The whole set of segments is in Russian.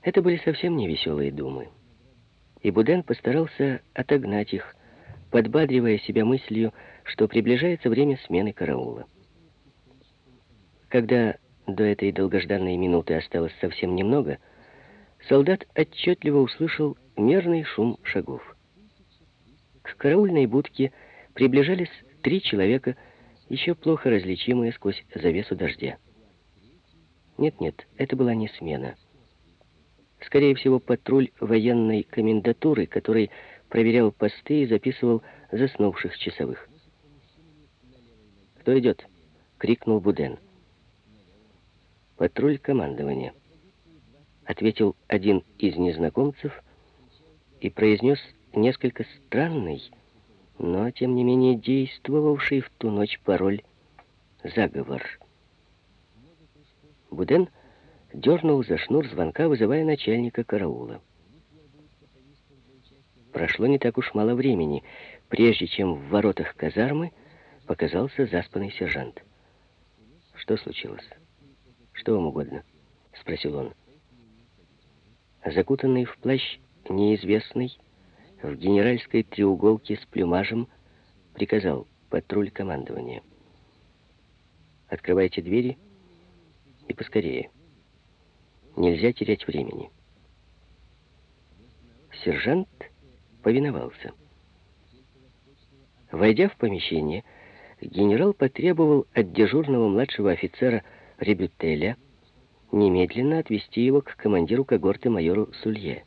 Это были совсем не веселые думы, и Буден постарался отогнать их, подбадривая себя мыслью, что приближается время смены караула. Когда до этой долгожданной минуты осталось совсем немного, солдат отчетливо услышал мерный шум шагов. К караульной будке приближались 3 человека, еще плохо различимые сквозь завесу дождя. Нет, это была не смена. Скорее всего, патруль военной комендатуры, который проверял посты и записывал заснувших часовых. «Кто идет?» — крикнул Буден. «Патруль командования», — ответил один из незнакомцев и произнес несколько странный, но, тем не менее, действовавший в ту ночь пароль «Заговор». Буден дернул за шнур звонка, вызывая начальника караула. Прошло не так уж мало времени, прежде чем в воротах казармы показался заспанный сержант. «Что случилось? Что вам угодно?» — спросил он. Закутанный в плащ неизвестный, в генеральской треуголке с плюмажем, приказал патруль командования: «Открывайте двери и поскорее. Нельзя терять времени». Сержант повиновался. Войдя в помещение, генерал потребовал от дежурного младшего офицера Ребютеля немедленно отвести его к командиру когорты майору Сулье.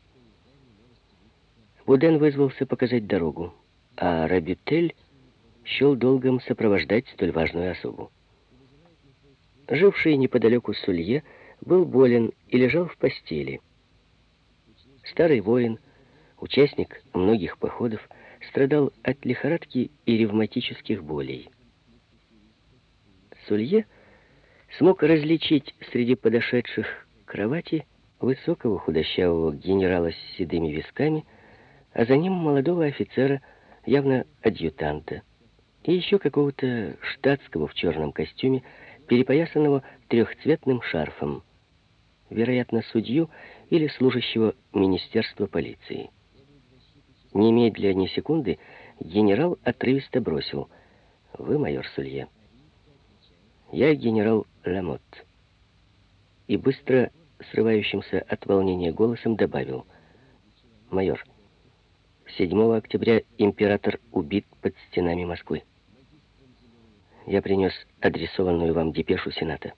Буден вызвался показать дорогу, а Ребютель счел долгом сопровождать столь важную особу. Живший неподалеку Сулье был болен и лежал в постели. Старый воин, участник многих походов, страдал от лихорадки и ревматических болей. Сулье смог различить среди подошедших к кровати высокого худощавого генерала с седыми висками, а за ним молодого офицера, явно адъютанта, и еще какого-то штатского в черном костюме, перепоясанного трехцветным шарфом, вероятно, судью или служащего министерства полиции. Немедля ни секунды генерал отрывисто бросил: «Вы майор Сулье?» «Я генерал Ламот». И быстро, срывающимся от волнения голосом добавил: «Майор, 7 октября император убит под стенами Москвы. Я принес адресованную вам депешу Сената».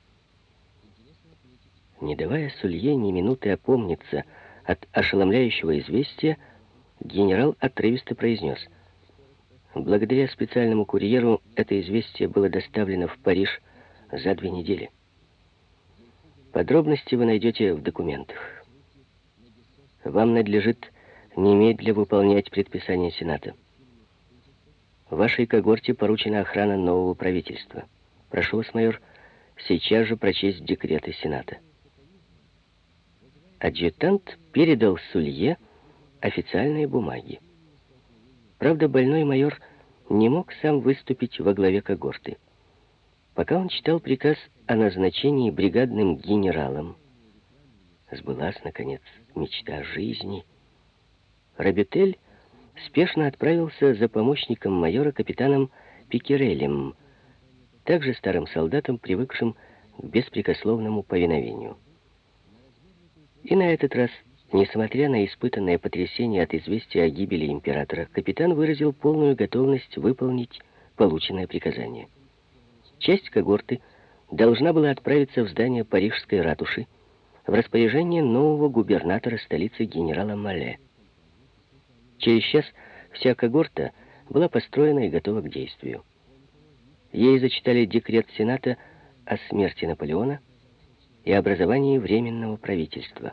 Не давая Сулье ни минуты опомниться от ошеломляющего известия, генерал отрывисто произнес: «Благодаря специальному курьеру это известие было доставлено в Париж за 2 недели. Подробности вы найдете в документах. Вам надлежит немедля выполнять предписание Сената. Вашей когорте поручена охрана нового правительства. Прошу вас, майор, сейчас же прочесть декреты Сената». Адъютант передал Сулье официальные бумаги. Правда, больной майор не мог сам выступить во главе когорты. Пока он читал приказ о назначении бригадным генералом, сбылась, наконец, мечта жизни. Ребютель спешно отправился за помощником майора капитаном Пикерелем, также старым солдатом, привыкшим к беспрекословному повиновению. И на этот раз, несмотря на испытанное потрясение от известия о гибели императора, капитан выразил полную готовность выполнить полученное приказание. Часть когорты должна была отправиться в здание Парижской ратуши в распоряжение нового губернатора столицы генерала Мале. Через час вся когорта была построена и готова к действию. Ей зачитали декрет Сената о смерти Наполеона и образовании Временного правительства.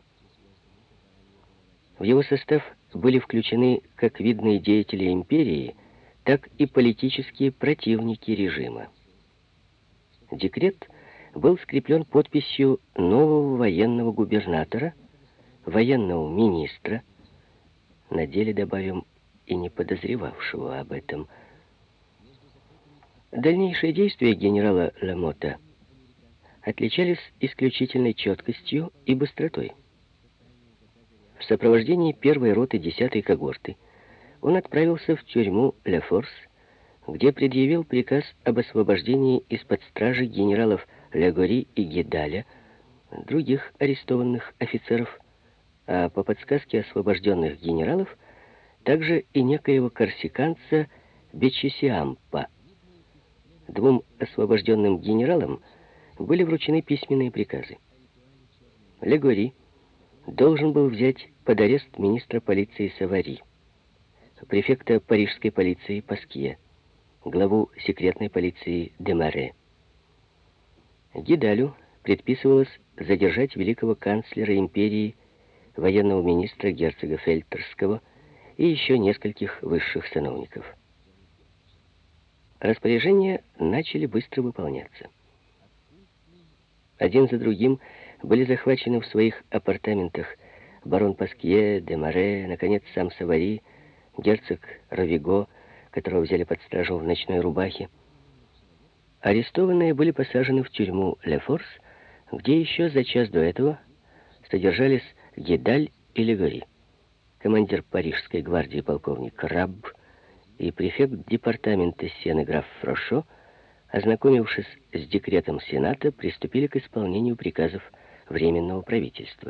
В его состав были включены как видные деятели империи, так и политические противники режима. Декрет был скреплен подписью нового военного губернатора, военного министра, на деле, добавим, и не подозревавшего об этом. Дальнейшие действия генерала Ламота отличались исключительной четкостью и быстротой. В сопровождении первой роты 10-й когорты он отправился в тюрьму Ля Форс, где предъявил приказ об освобождении из-под стражи генералов Легори и Гидаля, других арестованных офицеров, а по подсказке освобожденных генералов также и некоего корсиканца Бечесиампа. Двум освобожденным генералам были вручены письменные приказы. Легори должен был взять под арест министра полиции Савари, префекта парижской полиции Паскье, главу секретной полиции Демаре. Гидалю предписывалось задержать великого канцлера империи, военного министра герцога Фельтерского и еще нескольких высших сановников. Распоряжения начали быстро выполняться. Один за другим были захвачены в своих апартаментах барон Паскье, Демаре, наконец, сам Савари, герцог Равиго, которого взяли под стражу в ночной рубахе. Арестованные были посажены в тюрьму Ля Форс, где еще за час до этого содержались Гидаль и Легори. Командир парижской гвардии полковник Рабб и префект департамента Сены граф Фрошо, ознакомившись с декретом Сената, приступили к исполнению приказов Временного правительства.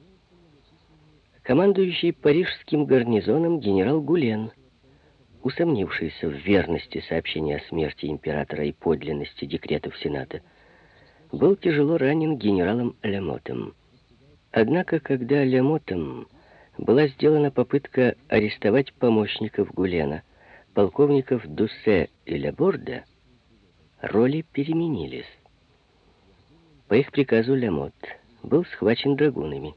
Командующий парижским гарнизоном генерал Гулен, усомнившийся в верности сообщения о смерти императора и подлинности декретов Сената, был тяжело ранен генералом Лямотом. Однако, когда Лямотом была сделана попытка арестовать помощников Гулена, полковников Дуссе и Ляборда, роли переменились. По их приказу Лямот был схвачен драгунами.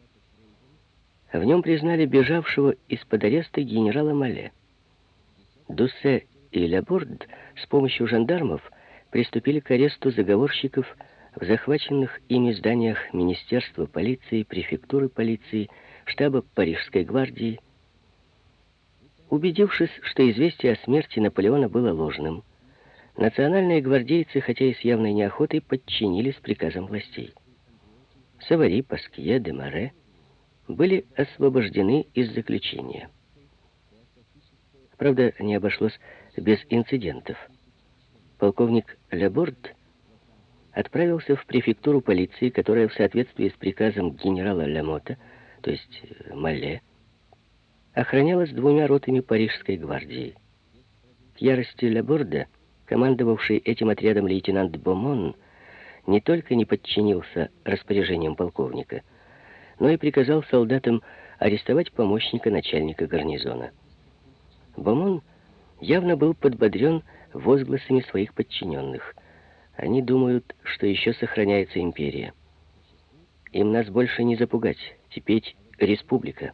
В нем признали бежавшего из-под ареста генерала Мале. Дуссе и Ляборд с помощью жандармов приступили к аресту заговорщиков в захваченных ими зданиях Министерства полиции, префектуры полиции, штаба Парижской гвардии. Убедившись, что известие о смерти Наполеона было ложным, национальные гвардейцы, хотя и с явной неохотой, подчинились приказам властей. Савари, Паскье, Демаре были освобождены из заключения. Правда, не обошлось без инцидентов. Полковник Ляборд отправился в префектуру полиции, которая в соответствии с приказом генерала Лямота, то есть Мале, охранялась двумя ротами парижской гвардии. К ярости Ляборда, командовавший этим отрядом лейтенант Бомон, не только не подчинился распоряжениям полковника, но и приказал солдатам арестовать помощника начальника гарнизона. Бомон явно был подбодрен возгласами своих подчиненных. Они думают, что еще сохраняется империя. Им нас больше не запугать. Теперь республика.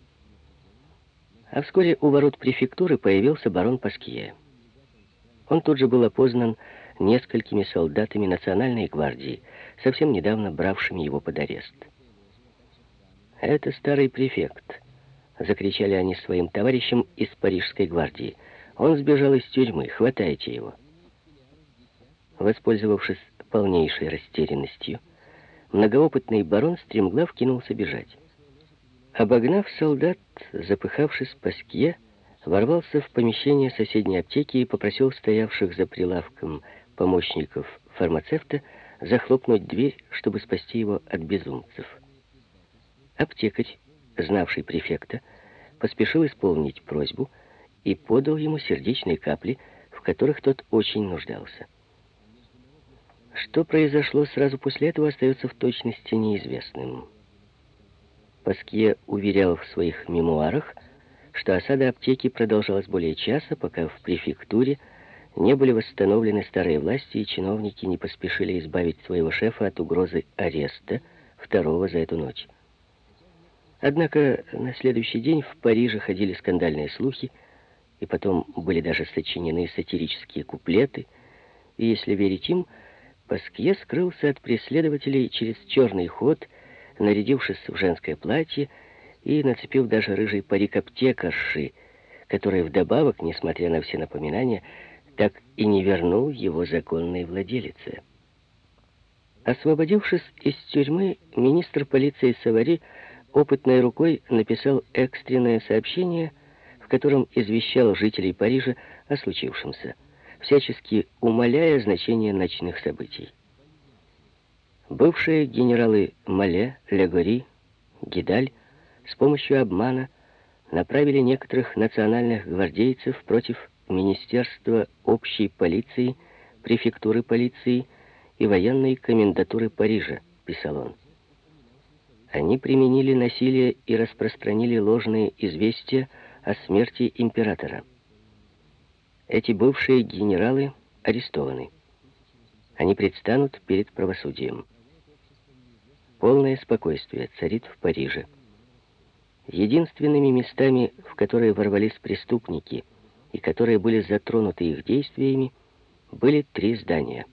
А вскоре у ворот префектуры появился барон Паскье. Он тут же был опознан несколькими солдатами национальной гвардии, совсем недавно бравшими его под арест. «Это старый префект», — закричали они своим товарищам из парижской гвардии. «Он сбежал из тюрьмы, хватайте его». Воспользовавшись полнейшей растерянностью, многоопытный барон стремглав кинулся бежать. Обогнав солдат, запыхавшись, Паскье ворвался в помещение соседней аптеки и попросил стоявших за прилавком помощников фармацевта захлопнуть дверь, чтобы спасти его от безумцев. Аптекарь, знавший префекта, поспешил исполнить просьбу и подал ему сердечные капли, в которых тот очень нуждался. Что произошло сразу после этого, остается в точности неизвестным. Паскье уверял в своих мемуарах, что осада аптеки продолжалась более часа, пока в префектуре не были восстановлены старые власти, и чиновники не поспешили избавить своего шефа от угрозы ареста, второго за эту ночь. Однако на следующий день в Париже ходили скандальные слухи, и потом были даже сочинены сатирические куплеты, и, если верить им, Паскье скрылся от преследователей через черный ход, нарядившись в женское платье и нацепив даже рыжий парик аптекарши, который вдобавок, несмотря на все напоминания, так и не вернул его законной владелице. Освободившись из тюрьмы, министр полиции Савари опытной рукой написал экстренное сообщение, в котором извещал жителей Парижа о случившемся, всячески умаляя значение ночных событий. Бывшие генералы Мале, Легори, Гидаль с помощью обмана направили некоторых национальных гвардейцев против Министерства общей полиции, префектуры полиции и военной комендатуры Парижа, писал он. Они применили насилие и распространили ложные известия о смерти императора. Эти бывшие генералы арестованы. Они предстанут перед правосудием. Полное спокойствие царит в Париже. Единственными местами, в которые ворвались преступники и которые были затронуты их действиями, были 3 здания.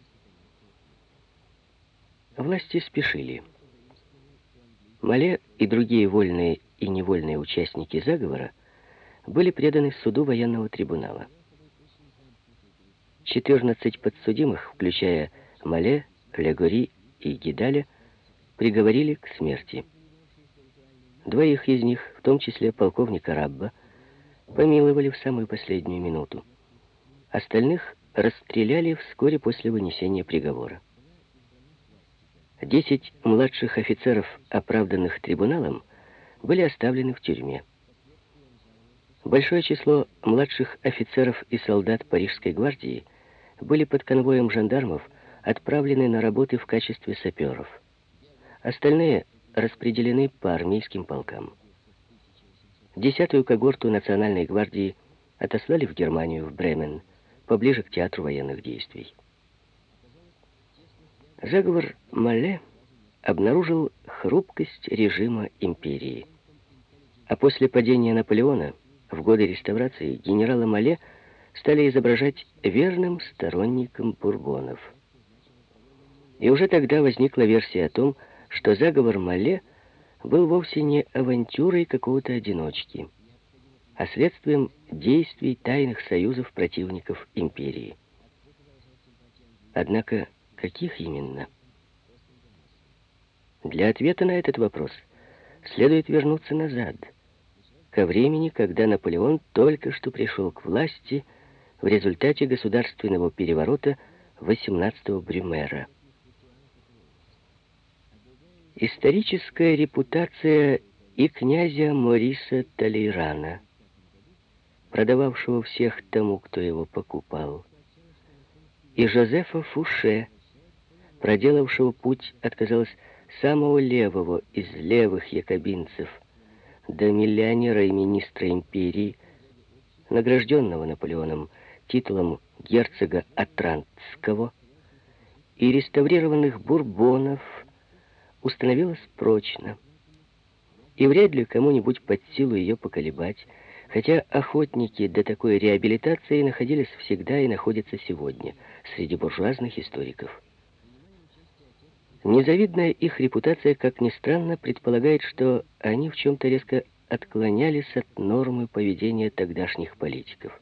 Власти спешили. Мале и другие вольные и невольные участники заговора были преданы суду военного трибунала. 14 подсудимых, включая Мале, Легори и Гидаля, приговорили к смерти. 2 из них, в том числе полковника Рабба, помиловали в самую последнюю минуту. Остальных расстреляли вскоре после вынесения приговора. 10 младших офицеров, оправданных трибуналом, были оставлены в тюрьме. Большое число младших офицеров и солдат Парижской гвардии были под конвоем жандармов отправлены на работы в качестве саперов. Остальные распределены по армейским полкам. 10-ю когорту Национальной гвардии отослали в Германию, в Бремен, поближе к театру военных действий. Заговор Мале обнаружил хрупкость режима империи. А после падения Наполеона, в годы реставрации, генерала Мале стали изображать верным сторонником бурбонов. И уже тогда возникла версия о том, что заговор Мале был вовсе не авантюрой какого-то одиночки, а следствием действий тайных союзов противников империи. Однако, каких именно? Для ответа на этот вопрос следует вернуться назад, ко времени, когда Наполеон только что пришел к власти в результате государственного переворота 18-го Брюмера. Историческая репутация и князя Мориса Толейрана, продававшего всех тому, кто его покупал, и Жозефа Фуше, проделавшего путь от, казалось, самого левого из левых якобинцев до миллионера и министра империи, награжденного Наполеоном титулом герцога Отрантского, и реставрированных бурбонов, установилась прочно, и вряд ли кому-нибудь под силу ее поколебать, хотя охотники до такой реабилитации находились всегда и находятся сегодня среди буржуазных историков. Незавидная их репутация, как ни странно, предполагает, что они в чем-то резко отклонялись от нормы поведения тогдашних политиков.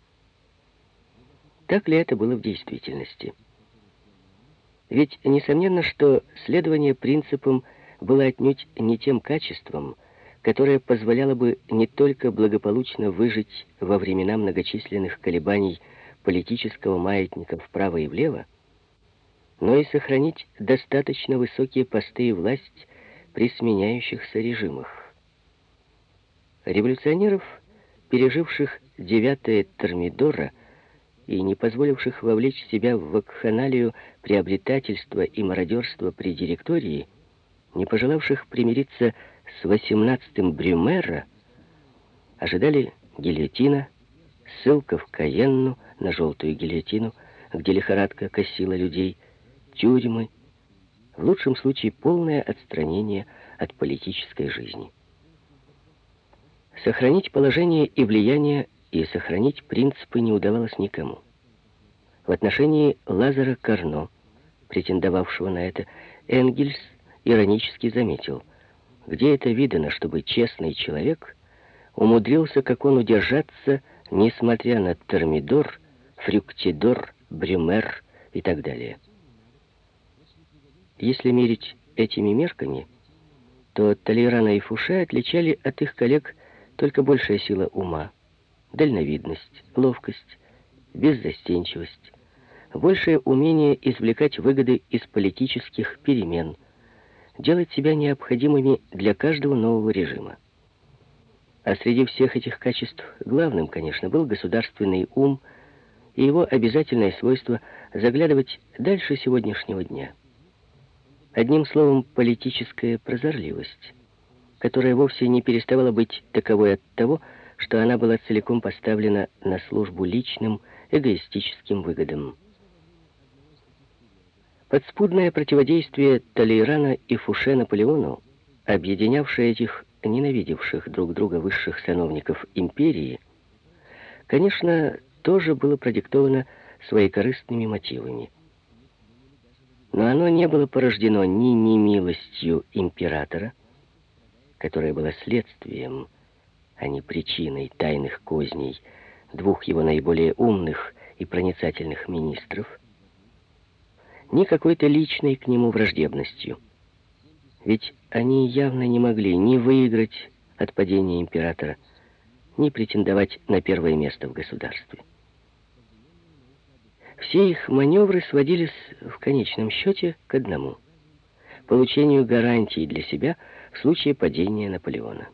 Так ли это было в действительности? Ведь несомненно, что следование принципам было отнюдь не тем качеством, которое позволяло бы не только благополучно выжить во времена многочисленных колебаний политического маятника вправо и влево, но и сохранить достаточно высокие посты и власть при сменяющихся режимах. Революционеров, переживших 9-е Термидора и не позволивших вовлечь себя в вакханалию приобретательства и мародерства при директории, не пожелавших примириться с 18-м Брюмера, ожидали гильотина, ссылка в Каенну на желтую гильотину, где лихорадка косила людей, тюрьмы, в лучшем случае полное отстранение от политической жизни. Сохранить положение и влияние и сохранить принципы не удавалось никому. В отношении Лазара Карно, претендовавшего на это, Энгельс иронически заметил: где это видано, чтобы честный человек умудрился, как он, удержаться, несмотря на Термидор, Фрюктидор, Брюмер и так далее. Если мерить этими мерками, что Толейрана и Фуше отличали от их коллег только большая сила ума, дальновидность, ловкость, беззастенчивость, большее умение извлекать выгоды из политических перемен, делать себя необходимыми для каждого нового режима. А среди всех этих качеств главным, конечно, был государственный ум и его обязательное свойство заглядывать дальше сегодняшнего дня. Одним словом, политическая прозорливость, которая вовсе не переставала быть таковой от того, что она была целиком поставлена на службу личным, эгоистическим выгодам. Подспудное противодействие Толейрана и Фуше Наполеону, объединявшее этих ненавидевших друг друга высших сановников империи, конечно, тоже было продиктовано своекорыстными мотивами. Но оно не было порождено ни немилостью императора, которая была следствием, а не причиной тайных козней двух его наиболее умных и проницательных министров, ни какой-то личной к нему враждебностью. Ведь они явно не могли ни выиграть от падения императора, ни претендовать на первое место в государстве. Все их маневры сводились в конечном счете к одному — получению гарантий для себя в случае падения Наполеона.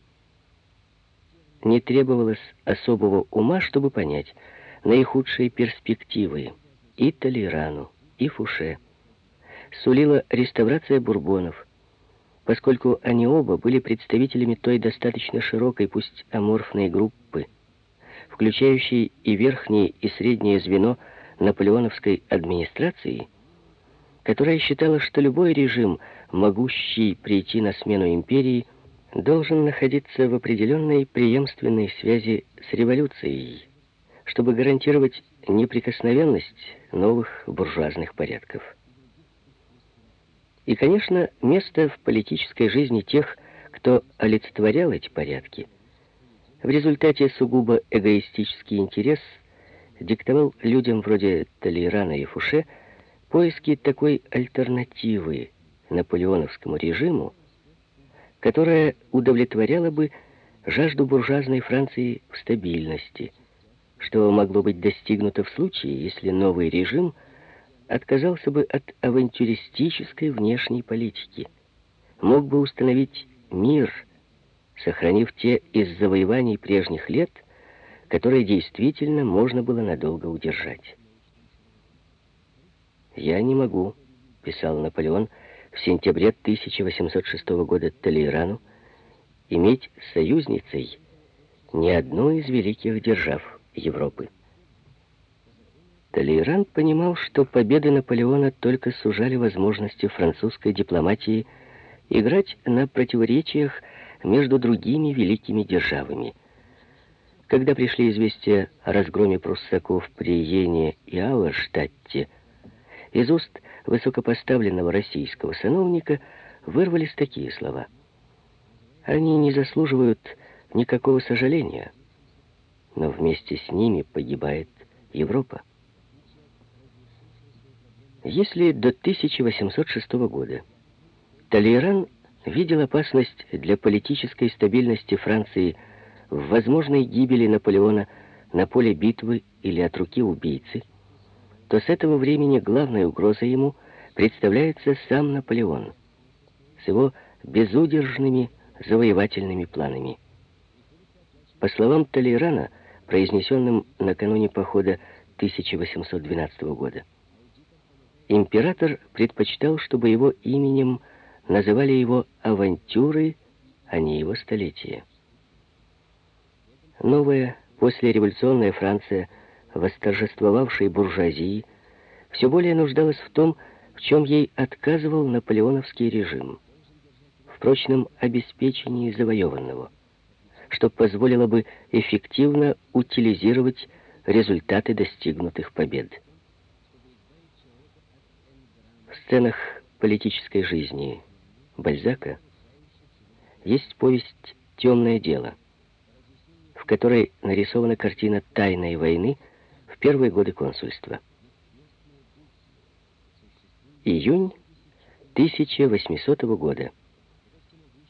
Не требовалось особого ума, чтобы понять наихудшие перспективы и Толейрану, и Фуше сулила реставрация Бурбонов, поскольку они оба были представителями той достаточно широкой, пусть аморфной группы, включающей и верхнее, и среднее звено наполеоновской администрации, которая считала, что любой режим, могущий прийти на смену империи, должен находиться в определенной преемственной связи с революцией, чтобы гарантировать неприкосновенность новых буржуазных порядков. И, конечно, место в политической жизни тех, кто олицетворял эти порядки, в результате сугубо эгоистический интерес диктовал людям вроде Толейрана и Фуше поиски такой альтернативы наполеоновскому режиму, которая удовлетворяла бы жажду буржуазной Франции в стабильности, что могло быть достигнуто в случае, если новый режим отказался бы от авантюристической внешней политики, мог бы установить мир, сохранив те из завоеваний прежних лет, которые действительно можно было надолго удержать. «Я не могу», — писал Наполеон в сентябре 1806 года Толейрану, «иметь союзницей ни одну из великих держав Европы». Толейран понимал, что победы Наполеона только сужали возможности французской дипломатии играть на противоречиях между другими великими державами. Когда пришли известия о разгроме пруссаков при Йене и Ауэрштадте, из уст высокопоставленного российского сановника вырвались такие слова: «Они не заслуживают никакого сожаления, но вместе с ними погибает Европа». Если до 1806 года Толейран видел опасность для политической стабильности Франции в возможной гибели Наполеона на поле битвы или от руки убийцы, то с этого времени главной угрозой ему представляется сам Наполеон с его безудержными завоевательными планами. По словам Толейрана, произнесенным накануне похода 1812 года, император предпочитал, чтобы его именем называли его авантюры, а не его столетие. Новая послереволюционная Франция, восторжествовавшей буржуазии, все более нуждалась в том, в чем ей отказывал наполеоновский режим, в прочном обеспечении завоеванного, что позволило бы эффективно утилизировать результаты достигнутых побед. В сценах политической жизни Бальзака есть повесть «Темное дело», в которой нарисована картина тайной войны в первые годы консульства. Июнь 1800 года.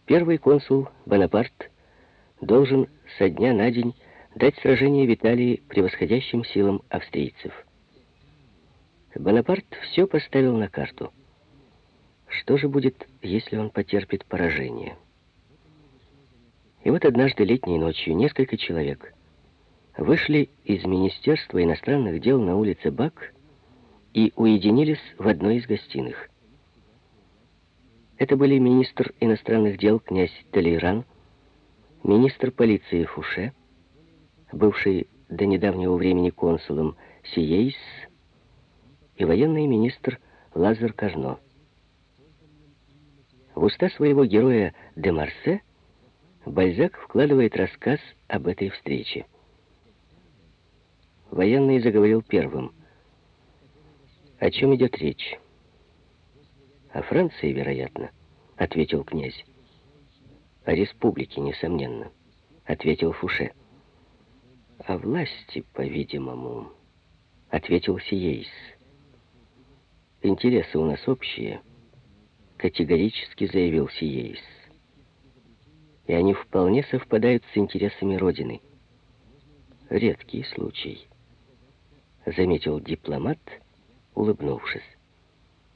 Первый консул Бонапарт должен со дня на день дать сражение в Италии превосходящим силам австрийцев. Бонапарт все поставил на карту. Что же будет, если он потерпит поражение? И вот однажды летней ночью несколько человек вышли из Министерства иностранных дел на улице Бак и уединились в одной из гостиных. Это были министр иностранных дел князь Толейран, министр полиции Фуше, бывший до недавнего времени консулом Сиейс, и военный министр Лазар Кажно. В уста своего героя де Марсе Бальзак вкладывает рассказ об этой встрече. Военный заговорил первым. «О чем идет речь?» «О Франции, вероятно», — ответил князь. «О республике, несомненно», — ответил Фуше. «О власти, по-видимому», — ответил Сиейс. «Интересы у нас общие», — категорически заявил Сиейс. «И они вполне совпадают с интересами Родины». «Редкий случай», — заметил дипломат, улыбнувшись.